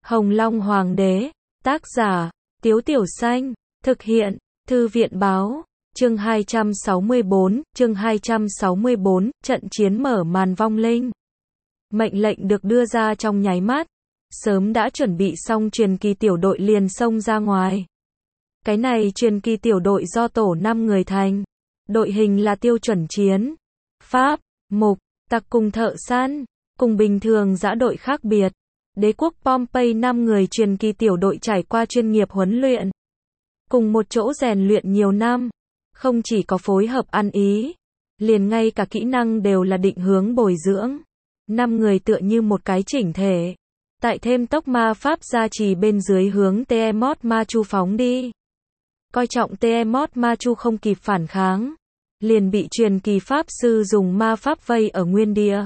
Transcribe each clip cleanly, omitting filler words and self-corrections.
Hồng Long Hoàng đế, tác giả, Tiếu Tiểu Xanh, thực hiện, Thư viện báo, chương 264, trận chiến mở màn vong linh. Mệnh lệnh được đưa ra trong nháy mắt, sớm đã chuẩn bị xong truyền kỳ tiểu đội liền xông ra ngoài. Cái này truyền kỳ tiểu đội do tổ 5 người thành, đội hình là tiêu chuẩn chiến, pháp, mục, tặc cùng thợ săn, cùng bình thường dã đội khác biệt. Đế quốc Pompey 5 người truyền kỳ tiểu đội trải qua chuyên nghiệp huấn luyện, cùng một chỗ rèn luyện nhiều năm, không chỉ có phối hợp ăn ý, liền ngay cả kỹ năng đều là định hướng bồi dưỡng. 5 người tựa như một cái chỉnh thể, tại thêm tốc ma pháp gia trì bên dưới hướng Tiamat Ma Chu phóng đi. Coi trọng Tiamat Ma Chu không kịp phản kháng, liền bị truyền kỳ pháp sư dùng ma pháp vây ở nguyên địa.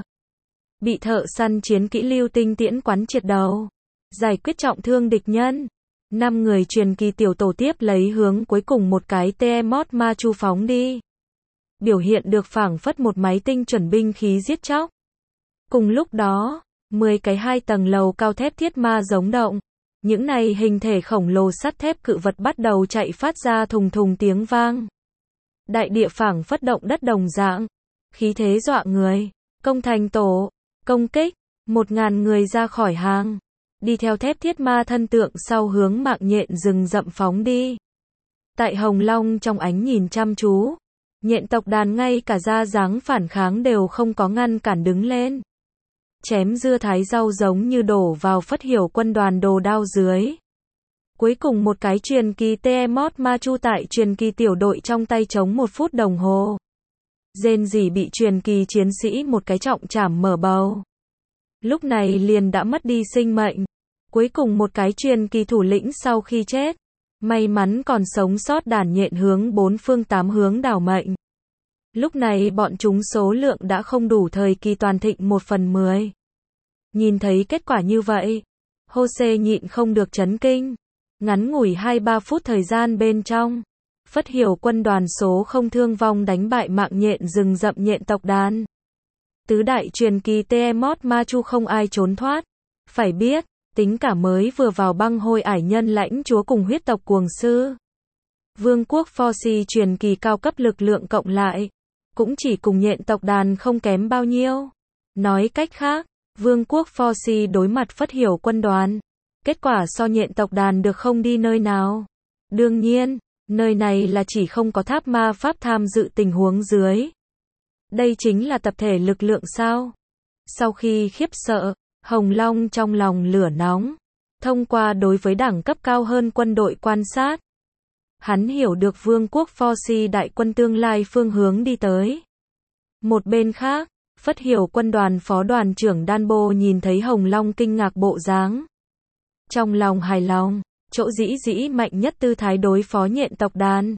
Bị thợ săn chiến kỹ lưu tinh tiễn quắn triệt đầu, giải quyết trọng thương địch nhân. 5 người truyền kỳ tiểu tổ tiếp lấy hướng cuối cùng một cái Tiamat Ma Chu phóng đi. Biểu hiện được phảng phất một máy tinh chuẩn binh khí giết chóc. Cùng lúc đó, 10 cái 2 tầng lầu cao thép thiết ma giống động. Những này hình thể khổng lồ sắt thép cự vật bắt đầu chạy phát ra thùng thùng tiếng vang. Đại địa phảng phất động đất đồng dạng, khí thế dọa người. Công thành tổ, công kích, 1000 người ra khỏi hàng, đi theo thép thiết ma thân tượng sau hướng mạng nhện rừng rậm phóng đi. Tại Hồng Long trong ánh nhìn chăm chú, nhện tộc đàn ngay cả ra dáng phản kháng đều không có ngăn cản đứng lên. Chém dưa thái rau giống như đổ vào Phất Hiểu quân đoàn đồ đao dưới. Cuối cùng một cái truyền kỳ Tiamat Ma Chu tại truyền kỳ tiểu đội trong tay chống 1 phút đồng hồ. Rên rỉ bị truyền kỳ chiến sĩ một cái trọng trảm mở bầu. Lúc này liền đã mất đi sinh mệnh. Cuối cùng một cái truyền kỳ thủ lĩnh sau khi chết, may mắn còn sống sót đàn nhện hướng 4 phương 8 hướng đảo mệnh. Lúc này bọn chúng số lượng đã không đủ thời kỳ toàn thịnh 1/10. Nhìn thấy kết quả như vậy, Jose nhịn không được chấn kinh. Ngắn ngủi 2-3 phút thời gian bên trong, Phất Hiểu quân đoàn số không thương vong đánh bại mạng nhện rừng rậm nhện tộc đàn. Tứ đại truyền kỳ Tiamat Ma Chu không ai trốn thoát. Phải biết, tính cả mới vừa vào băng hôi ải nhân lãnh chúa cùng huyết tộc cuồng sư. Vương quốc Forsi truyền kỳ cao cấp lực lượng cộng lại, cũng chỉ cùng nhện tộc đàn không kém bao nhiêu. Nói cách khác, Vương quốc Forsi đối mặt Phất Hiểu quân đoàn, kết quả so nhện tộc đàn được không đi nơi nào. Đương nhiên, nơi này là chỉ không có tháp ma pháp tham dự tình huống dưới. Đây chính là tập thể lực lượng sao? Sau khi khiếp sợ, Hồng Long trong lòng lửa nóng. Thông qua đối với đẳng cấp cao hơn quân đội quan sát, hắn hiểu được Vương quốc Forsi đại quân tương lai phương hướng đi tới. Một bên khác, Phất Hiểu quân đoàn phó đoàn trưởng Danbo nhìn thấy Hồng Long kinh ngạc bộ dáng. Trong lòng hài lòng, chỗ dĩ dĩ mạnh nhất tư thái đối phó nhện tộc đàn.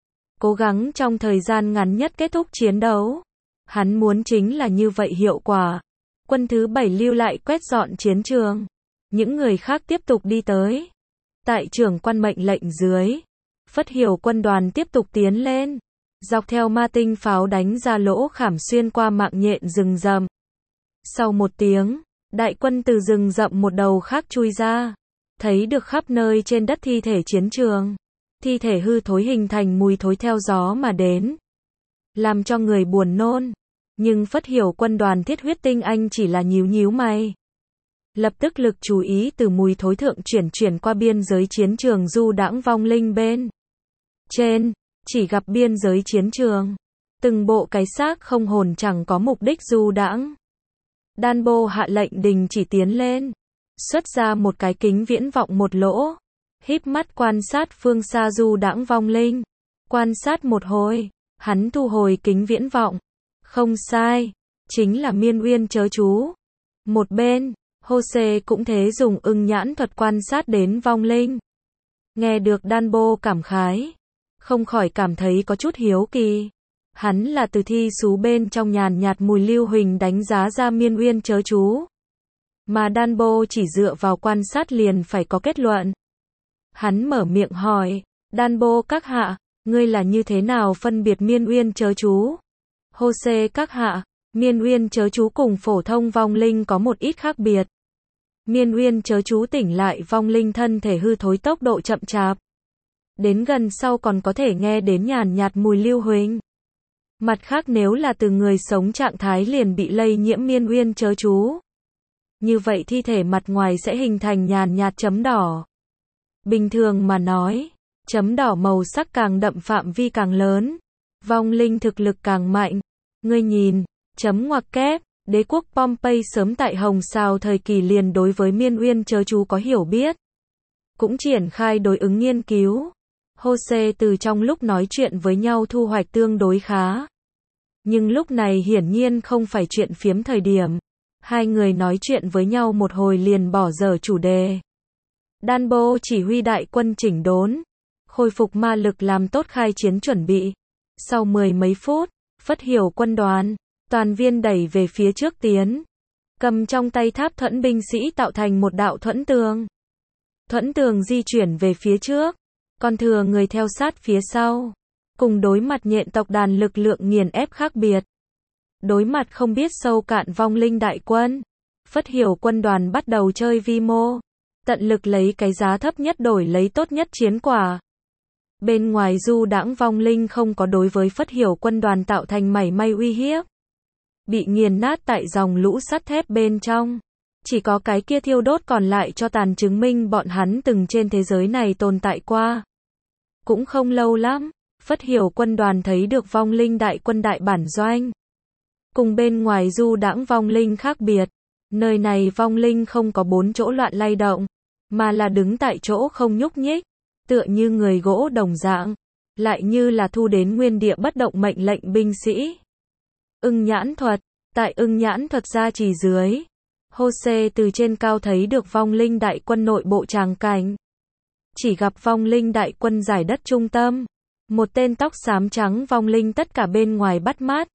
Cố gắng trong thời gian ngắn nhất kết thúc chiến đấu. Hắn muốn chính là như vậy hiệu quả. Quân thứ 7 lưu lại quét dọn chiến trường. Những người khác tiếp tục đi tới. Tại trưởng quan mệnh lệnh dưới, Phất Hiểu quân đoàn tiếp tục tiến lên. Dọc theo ma tinh pháo đánh ra lỗ khảm xuyên qua mạng nhện rừng rậm. Sau 1 tiếng, đại quân từ rừng rậm một đầu khác chui ra. Thấy được khắp nơi trên đất thi thể chiến trường. Thi thể hư thối hình thành mùi thối theo gió mà đến. Làm cho người buồn nôn. Nhưng Phất Hiểu quân đoàn thiết huyết tinh anh chỉ là nhíu nhíu mày. Lập tức lực chú ý từ mùi thối thượng chuyển qua biên giới chiến trường du đãng vong linh bên trên. Chỉ gặp biên giới chiến trường. Từng bộ cái xác không hồn chẳng có mục đích du đãng. Danbo hạ lệnh đình chỉ tiến lên. Xuất ra một cái kính viễn vọng một lỗ. Híp mắt quan sát phương xa du đãng vong linh. Quan sát một hồi, hắn thu hồi kính viễn vọng. Không sai, chính là Miên Uyên chớ chú. Một bên, Jose cũng thế dùng ưng nhãn thuật quan sát đến vong linh. Nghe được Danbo cảm khái, không khỏi cảm thấy có chút hiếu kỳ. Hắn là từ thi sú bên trong nhàn nhạt mùi lưu huỳnh đánh giá ra Miên Uyên chớ chú. Mà Danbo chỉ dựa vào quan sát liền phải có kết luận. Hắn mở miệng hỏi, Danbo các hạ, ngươi là như thế nào phân biệt Miên Uyên chớ chú? Jose các hạ, Miên Uyên chớ chú cùng phổ thông vong linh có một ít khác biệt. Miên Uyên chớ chú tỉnh lại vong linh thân thể hư thối tốc độ chậm chạp. Đến gần sau còn có thể nghe đến nhàn nhạt mùi lưu huỳnh. Mặt khác nếu là từ người sống trạng thái liền bị lây nhiễm Miên Uyên chớ chú. Như vậy thi thể mặt ngoài sẽ hình thành nhàn nhạt chấm đỏ. Bình thường mà nói, chấm đỏ màu sắc càng đậm phạm vi càng lớn, vong linh thực lực càng mạnh. Ngươi nhìn, chấm ngoặc kép, đế quốc Pompey sớm tại Hồng Sao thời kỳ liền đối với Miên Uyên chớ chú có hiểu biết. Cũng triển khai đối ứng nghiên cứu. Jose từ trong lúc nói chuyện với nhau thu hoạch tương đối khá. Nhưng lúc này hiển nhiên không phải chuyện phiếm thời điểm. Hai người nói chuyện với nhau một hồi liền bỏ dở chủ đề. Danbo chỉ huy đại quân chỉnh đốn, khôi phục ma lực làm tốt khai chiến chuẩn bị. Sau 10 mấy phút, Phất Hiểu quân đoàn, toàn viên đẩy về phía trước tiến. Cầm trong tay tháp thuẫn binh sĩ tạo thành một đạo thuẫn tường. Thuẫn tường di chuyển về phía trước, còn thừa người theo sát phía sau. Cùng đối mặt nhện tộc đàn lực lượng nghiền ép khác biệt. Đối mặt không biết sâu cạn vong linh đại quân, Phất Hiểu quân đoàn bắt đầu chơi vi mô, tận lực lấy cái giá thấp nhất đổi lấy tốt nhất chiến quả. Bên ngoài du đãng vong linh không có đối với Phất Hiểu quân đoàn tạo thành mảy may uy hiếp. Bị nghiền nát tại dòng lũ sắt thép bên trong. Chỉ có cái kia thiêu đốt còn lại cho tàn chứng minh bọn hắn từng trên thế giới này tồn tại qua. Cũng không lâu lắm, Phất Hiểu quân đoàn thấy được vong linh đại quân đại bản doanh. Cùng bên ngoài du đãng vong linh khác biệt, nơi này vong linh không có 4 chỗ loạn lay động, mà là đứng tại chỗ không nhúc nhích, tựa như người gỗ đồng dạng, lại như là thu đến nguyên địa bất động mệnh lệnh binh sĩ. Ưng nhãn thuật, tại ưng nhãn thuật gia trì dưới, Jose từ trên cao thấy được vong linh đại quân nội bộ tràng cảnh. Chỉ gặp vong linh đại quân giải đất trung tâm, một tên tóc xám trắng vong linh tất cả bên ngoài bắt mắt.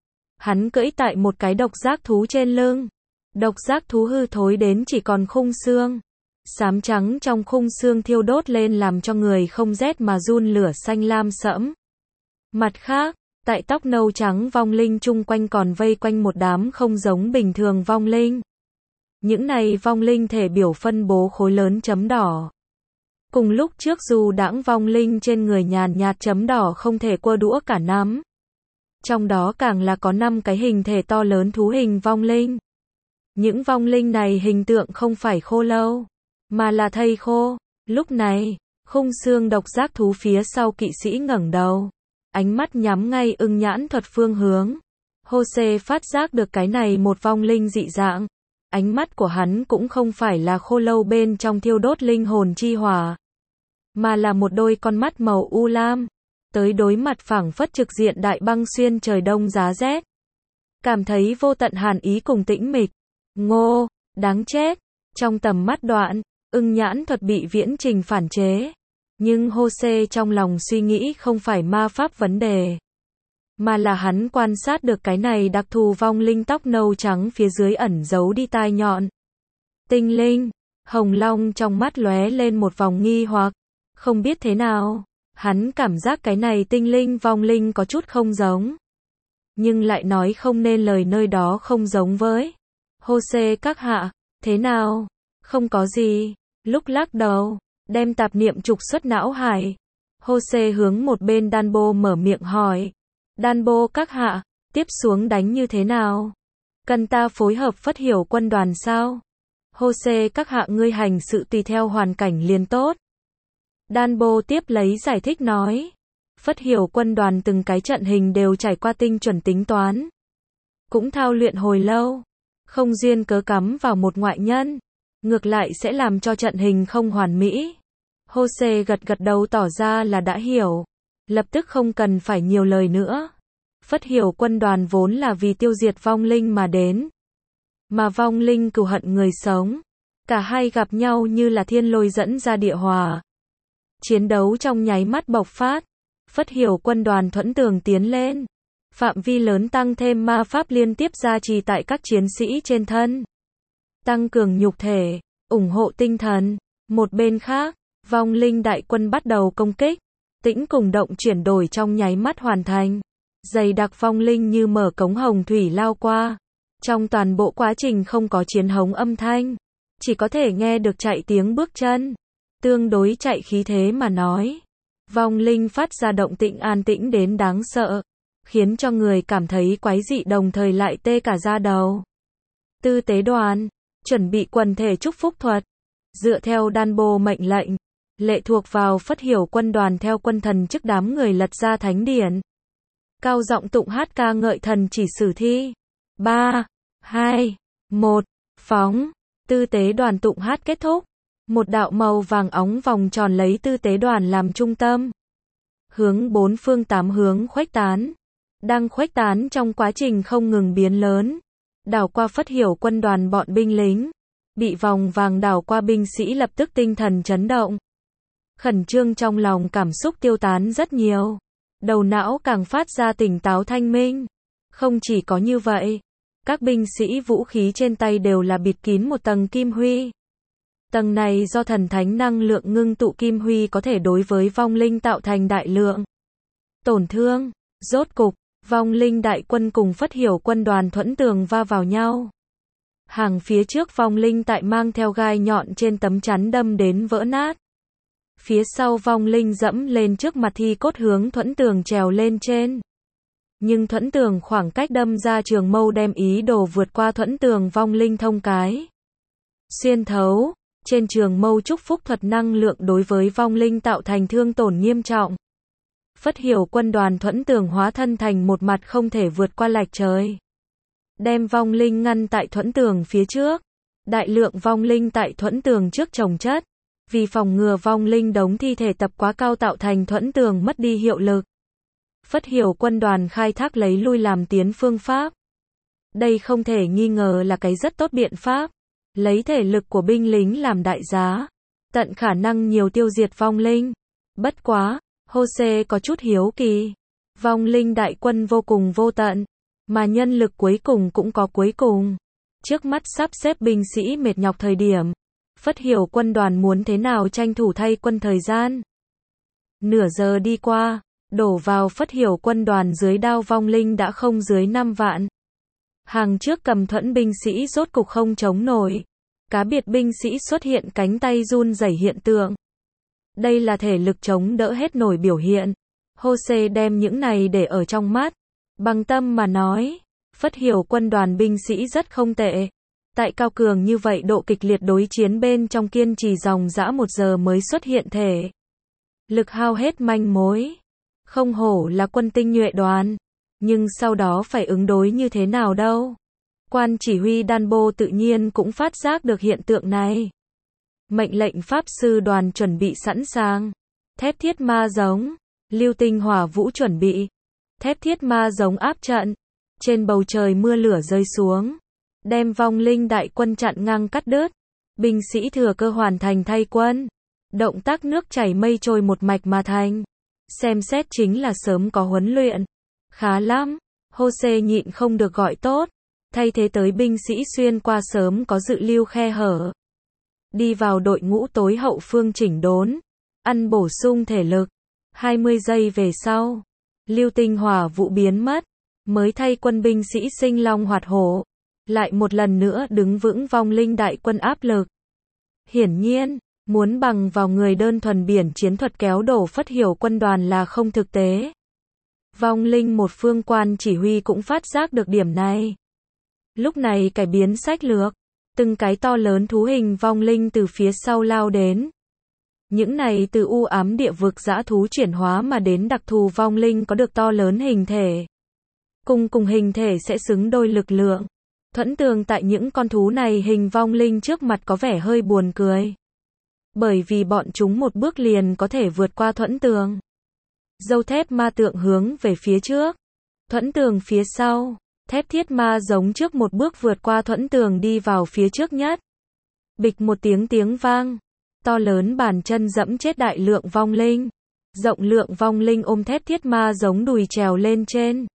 Hắn cưỡi tại một cái độc giác thú trên lưng. Độc giác thú hư thối đến chỉ còn khung xương. Xám trắng trong khung xương thiêu đốt lên làm cho người không rét mà run lửa xanh lam sẫm. Mặt khác, tại tóc nâu trắng vong linh chung quanh còn vây quanh một đám không giống bình thường vong linh. Những này vong linh thể biểu phân bố khối lớn chấm đỏ. Cùng lúc trước dù đãng vong linh trên người nhàn nhạt chấm đỏ không thể quơ đũa cả nắm. Trong đó càng là có 5 cái hình thể to lớn thú hình vong linh. Những vong linh này hình tượng không phải khô lâu, mà là thây khô. Lúc này, khung xương độc giác thú phía sau kỵ sĩ ngẩng đầu, ánh mắt nhắm ngay ưng nhãn thuật phương hướng. Jose phát giác được cái này một vong linh dị dạng. Ánh mắt của hắn cũng không phải là khô lâu bên trong thiêu đốt linh hồn chi hỏa, mà là một đôi con mắt màu u lam, tới đối mặt phảng phất trực diện đại băng xuyên trời đông giá rét. Cảm thấy vô tận hàn ý cùng tĩnh mịch. Ngô, đáng chết. Trong tầm mắt đoạn, ưng nhãn thuật bị viễn trình phản chế. Nhưng Jose trong lòng suy nghĩ không phải ma pháp vấn đề, mà là hắn quan sát được cái này đặc thù vong linh tóc nâu trắng phía dưới ẩn giấu đi tai nhọn. Tinh linh, Hồng Long trong mắt lóe lên một vòng nghi hoặc, không biết thế nào, hắn cảm giác cái này tinh linh vong linh có chút không giống. Nhưng lại nói không nên lời nơi đó không giống với. Jose các hạ, thế nào? Không có gì. Lúc lắc đầu, đem tạp niệm trục xuất não hải. Jose hướng một bên Danbo mở miệng hỏi. Danbo các hạ, tiếp xuống đánh như thế nào? Cần ta phối hợp Phất Hiểu quân đoàn sao? Jose các hạ ngươi hành sự tùy theo hoàn cảnh liền tốt. Danbo tiếp lấy giải thích nói. Phất Hiểu quân đoàn từng cái trận hình đều trải qua tinh chuẩn tính toán. Cũng thao luyện hồi lâu. Không duyên cớ cắm vào một ngoại nhân. Ngược lại sẽ làm cho trận hình không hoàn mỹ. Jose gật gật đầu tỏ ra là đã hiểu. Lập tức không cần phải nhiều lời nữa. Phất Hiểu quân đoàn vốn là vì tiêu diệt vong linh mà đến. Mà vong linh cừu hận người sống. Cả hai gặp nhau như là thiên lôi dẫn ra địa hỏa. Chiến đấu trong nháy mắt bộc phát. Phất Hiểu quân đoàn thuẫn tường tiến lên. Phạm vi lớn tăng thêm ma pháp liên tiếp gia trì tại các chiến sĩ trên thân. Tăng cường nhục thể, ủng hộ tinh thần. Một bên khác, vong linh đại quân bắt đầu công kích. Tĩnh cùng động chuyển đổi trong nháy mắt hoàn thành. Dày đặc vong linh như mở cống hồng thủy lao qua. Trong toàn bộ quá trình không có chiến hống âm thanh. chỉ có thể nghe được chạy tiếng bước chân. Tương đối chạy khí thế mà nói. Vong linh phát ra động tĩnh an tĩnh đến đáng sợ, khiến cho người cảm thấy quái dị đồng thời lại tê cả da đầu. Tư tế đoàn, chuẩn bị quần thể chúc phúc thuật. Dựa theo đan bồ mệnh lệnh, lệ thuộc vào Phất Hiểu quân đoàn theo quân thần chức đám người lật ra thánh điển. Cao giọng tụng hát ca ngợi thần chỉ sử thi. 3, 2, 1, phóng. Tư tế đoàn tụng hát kết thúc. Một đạo màu vàng óng vòng tròn lấy tư tế đoàn làm trung tâm. Hướng bốn phương tám hướng khuếch tán. Đang khuếch tán trong quá trình không ngừng biến lớn. Đảo qua Phất Hiểu quân đoàn bọn binh lính. Bị vòng vàng đảo qua binh sĩ lập tức tinh thần chấn động. Khẩn trương trong lòng cảm xúc tiêu tán rất nhiều. Đầu não càng phát ra tỉnh táo thanh minh. Không chỉ có như vậy, các binh sĩ vũ khí trên tay đều là bịt kín một tầng kim huy. Tầng này do thần thánh năng lượng ngưng tụ kim huy có thể đối với vong linh tạo thành đại lượng tổn thương. Rốt cục, vong linh đại quân cùng Phất Hiểu quân đoàn thuẫn tường va vào nhau. Hàng phía trước vong linh tại mang theo gai nhọn trên tấm chắn đâm đến vỡ nát. Phía sau vong linh dẫm lên trước mặt thi cốt hướng thuẫn tường trèo lên trên. Nhưng thuẫn tường khoảng cách đâm ra trường mâu đem ý đồ vượt qua thuẫn tường vong linh thông cái. Xuyên thấu, trên trường mâu chúc phúc thuật năng lượng đối với vong linh tạo thành thương tổn nghiêm trọng. Phất Hiểu quân đoàn thuẫn tường hóa thân thành một mặt không thể vượt qua lạch trời. Đem vong linh ngăn tại thuẫn tường phía trước. Đại lượng vong linh tại thuẫn tường trước chồng chất. Vì phòng ngừa vong linh đống thi thể tập quá cao tạo thành thuẫn tường mất đi hiệu lực. Phất Hiểu quân đoàn khai thác lấy lui làm tiến phương pháp. Đây không thể nghi ngờ là cái rất tốt biện pháp. Lấy thể lực của binh lính làm đại giá. Tận khả năng nhiều tiêu diệt vong linh. Bất quá, Jose có chút hiếu kỳ. Vong linh đại quân vô cùng vô tận. Mà nhân lực cuối cùng cũng có cuối cùng. Trước mắt sắp xếp binh sĩ mệt nhọc thời điểm. Phất Hiểu quân đoàn muốn thế nào tranh thủ thay quân thời gian. Nửa giờ đi qua, đổ vào Phất Hiểu quân đoàn dưới đao vong linh đã không dưới 5 vạn. Hàng trước cầm thuẫn binh sĩ rốt cục không chống nổi. Cá biệt binh sĩ xuất hiện cánh tay run rẩy hiện tượng. Đây là thể lực chống đỡ hết nổi biểu hiện. Jose đem những này để ở trong mắt. Bằng tâm mà nói, Phất Hiểu quân đoàn binh sĩ rất không tệ. Tại cao cường như vậy độ kịch liệt đối chiến bên trong kiên trì dòng dã 1 giờ mới xuất hiện thể lực hao hết manh mối. Không hổ là quân tinh nhuệ đoàn. Nhưng sau đó phải ứng đối như thế nào đâu. Quan chỉ huy đan bô tự nhiên cũng phát giác được hiện tượng này. Mệnh lệnh pháp sư đoàn chuẩn bị sẵn sàng. Thép thiết ma giống. Lưu tinh hỏa vũ chuẩn bị. Thép thiết ma giống áp trận. Trên bầu trời mưa lửa rơi xuống. Đem vong linh đại quân chặn ngang cắt đứt. Binh sĩ thừa cơ hoàn thành thay quân. Động tác nước chảy mây trôi một mạch mà thành. Xem xét chính là sớm có huấn luyện. Khá lắm. Jose nhịn không được gọi tốt. Thay thế tới binh sĩ xuyên qua sớm có dự lưu khe hở. Đi vào đội ngũ tối hậu phương chỉnh đốn. Ăn bổ sung thể lực. 20 giây về sau. Lưu tinh hỏa vụ biến mất. Mới thay quân binh sĩ sinh long hoạt hổ. Lại một lần nữa đứng vững vong linh đại quân áp lực. Hiển nhiên, muốn bằng vào người đơn thuần biển chiến thuật kéo đổ Phất Hiểu quân đoàn là không thực tế. Vong linh một phương quan chỉ huy cũng phát giác được điểm này. Lúc này cải biến sách lược. Từng cái to lớn thú hình vong linh từ phía sau lao đến. Những này từ u ám địa vực dã thú chuyển hóa mà đến đặc thù vong linh có được to lớn hình thể. Cùng hình thể sẽ xứng đôi lực lượng. Thuẫn tường tại những con thú này hình vong linh trước mặt có vẻ hơi buồn cười. Bởi vì bọn chúng một bước liền có thể vượt qua thuẫn tường. Dâu thép ma tượng hướng về phía trước. Thuẫn tường phía sau. Thép thiết ma giống trước một bước vượt qua thuẫn tường đi vào phía trước nhất. Bịch một tiếng vang. To lớn bàn chân dẫm chết đại lượng vong linh. Rộng lượng vong linh ôm thép thiết ma giống đùi trèo lên trên.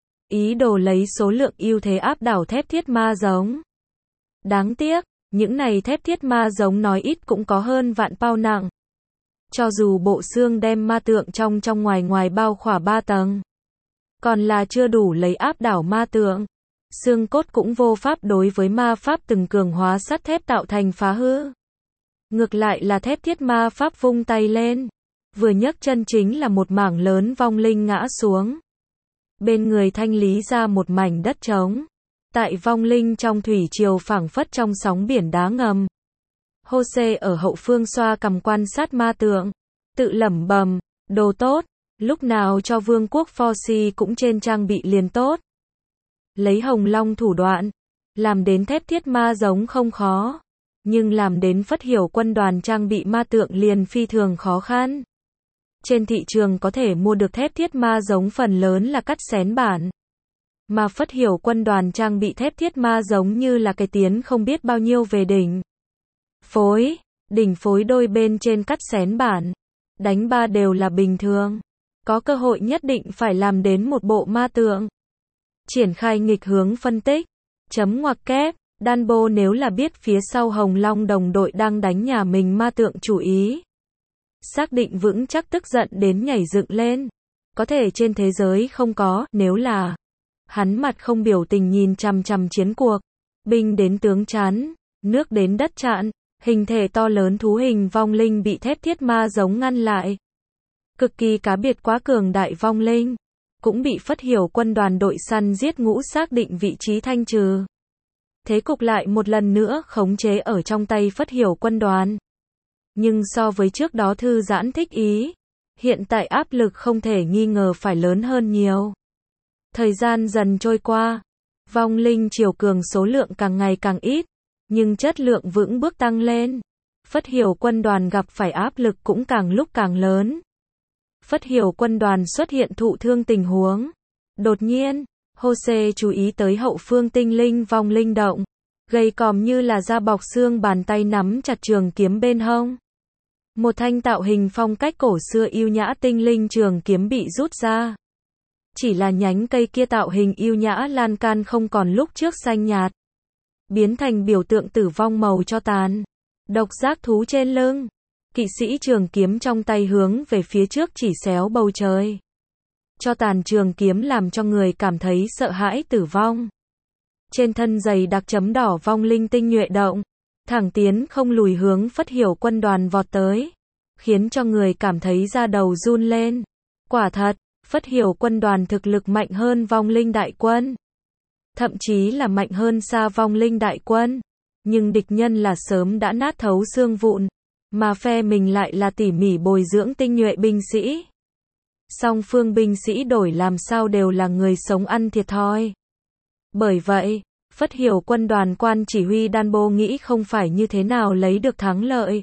Ý đồ lấy số lượng ưu thế áp đảo thép thiết ma giống. Đáng tiếc, những này thép thiết ma giống nói ít cũng có hơn vạn pao nặng. Cho dù bộ xương đem ma tượng trong ngoài bao khỏa 3 tầng. Còn là chưa đủ lấy áp đảo ma tượng. xương cốt cũng vô pháp đối với ma pháp từng cường hóa sắt thép tạo thành phá hư. Ngược lại là thép thiết ma pháp vung tay lên, vừa nhấc chân chính là một mảng lớn vong linh ngã xuống. Bên người thanh lý ra một mảnh đất trống. Tại vong linh trong thủy triều phảng phất trong sóng biển đá ngầm. Jose ở hậu phương xoa cằm quan sát ma tượng, tự lẩm bẩm, đồ tốt, lúc nào cho vương quốc Forci cũng trên trang bị liền tốt. Lấy hồng long thủ đoạn, làm đến thép thiết ma giống không khó, nhưng làm đến phất hiểu quân đoàn trang bị ma tượng liền phi thường khó khăn. Trên thị trường có thể mua được thép thiết ma giống phần lớn là cắt xén bản. Mà phất hiểu quân đoàn trang bị thép thiết ma giống như là cái tiến không biết bao nhiêu về đỉnh phối đôi bên trên cắt xén bản. Đánh ba đều là bình thường. Có cơ hội nhất định phải làm đến một bộ ma tượng. Triển khai nghịch hướng phân tích. Chấm ngoặc kép. Danbo nếu là biết phía sau Hồng Long đồng đội đang đánh nhà mình ma tượng chủ ý. Xác định vững chắc tức giận đến nhảy dựng lên. Có thể trên thế giới không có, nếu là. Hắn mặt không biểu tình nhìn chằm chằm chiến cuộc. Binh đến tướng chán, nước đến đất chặn, hình thể to lớn thú hình vong linh bị thép thiết ma giống ngăn lại. Cực kỳ cá biệt quá cường đại vong linh, cũng bị phất hiểu quân đoàn đội săn giết ngũ xác định vị trí thanh trừ. Thế cục lại một lần nữa khống chế ở trong tay phất hiểu quân đoàn. Nhưng so với trước đó thư giãn thích ý, hiện tại áp lực không thể nghi ngờ phải lớn hơn nhiều. Thời gian dần trôi qua, vong linh triều cường số lượng càng ngày càng ít, nhưng chất lượng vững bước tăng lên. Phất hiểu quân đoàn gặp phải áp lực cũng càng lúc càng lớn. Phất hiểu quân đoàn xuất hiện thụ thương tình huống. Đột nhiên, Jose chú ý tới hậu phương tinh linh vong linh động, gầy còm như là da bọc xương, bàn tay nắm chặt trường kiếm bên hông. Một thanh tạo hình phong cách cổ xưa yêu nhã tinh linh trường kiếm bị rút ra. Chỉ là nhánh cây kia tạo hình yêu nhã lan can không còn lúc trước xanh nhạt, biến thành biểu tượng tử vong màu cho tàn. Độc giác thú trên lưng, kỵ sĩ trường kiếm trong tay hướng về phía trước chỉ xéo bầu trời. Cho tàn trường kiếm làm cho người cảm thấy sợ hãi tử vong. Trên thân dày đặc chấm đỏ vong linh tinh nhuệ động, thẳng tiến không lùi hướng phất hiểu quân đoàn vọt tới, khiến cho người cảm thấy da đầu run lên. Quả thật, phất hiểu quân đoàn thực lực mạnh hơn vong linh đại quân. Thậm chí là mạnh hơn xa vong linh đại quân. Nhưng địch nhân là sớm đã nát thấu xương vụn, mà phe mình lại là tỉ mỉ bồi dưỡng tinh nhuệ binh sĩ. Song phương binh sĩ đổi làm sao đều là người sống ăn thiệt thòi. Bởi vậy, phất hiểu quân đoàn quan chỉ huy Danbo nghĩ không phải như thế nào lấy được thắng lợi,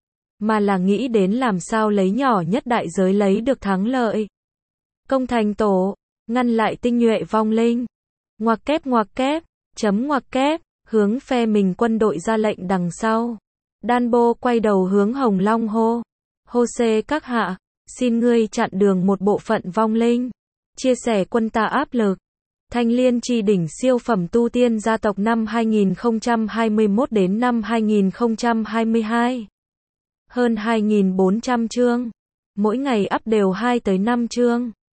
mà là nghĩ đến làm sao lấy nhỏ nhất đại giới lấy được thắng lợi. Công thành tổ, ngăn lại tinh nhuệ vong linh. Ngoặc kép, chấm ngoặc kép, hướng phe mình quân đội ra lệnh đằng sau. Danbo quay đầu hướng Hồng Long hô. Jose các hạ, xin ngươi chặn đường một bộ phận vong linh. Chia sẻ quân ta áp lực. Thanh Liên Chi đỉnh siêu phẩm tu tiên gia tộc năm 2021 đến năm 2022. Hơn 2.400 chương. Mỗi ngày up đều 2 tới 5 chương.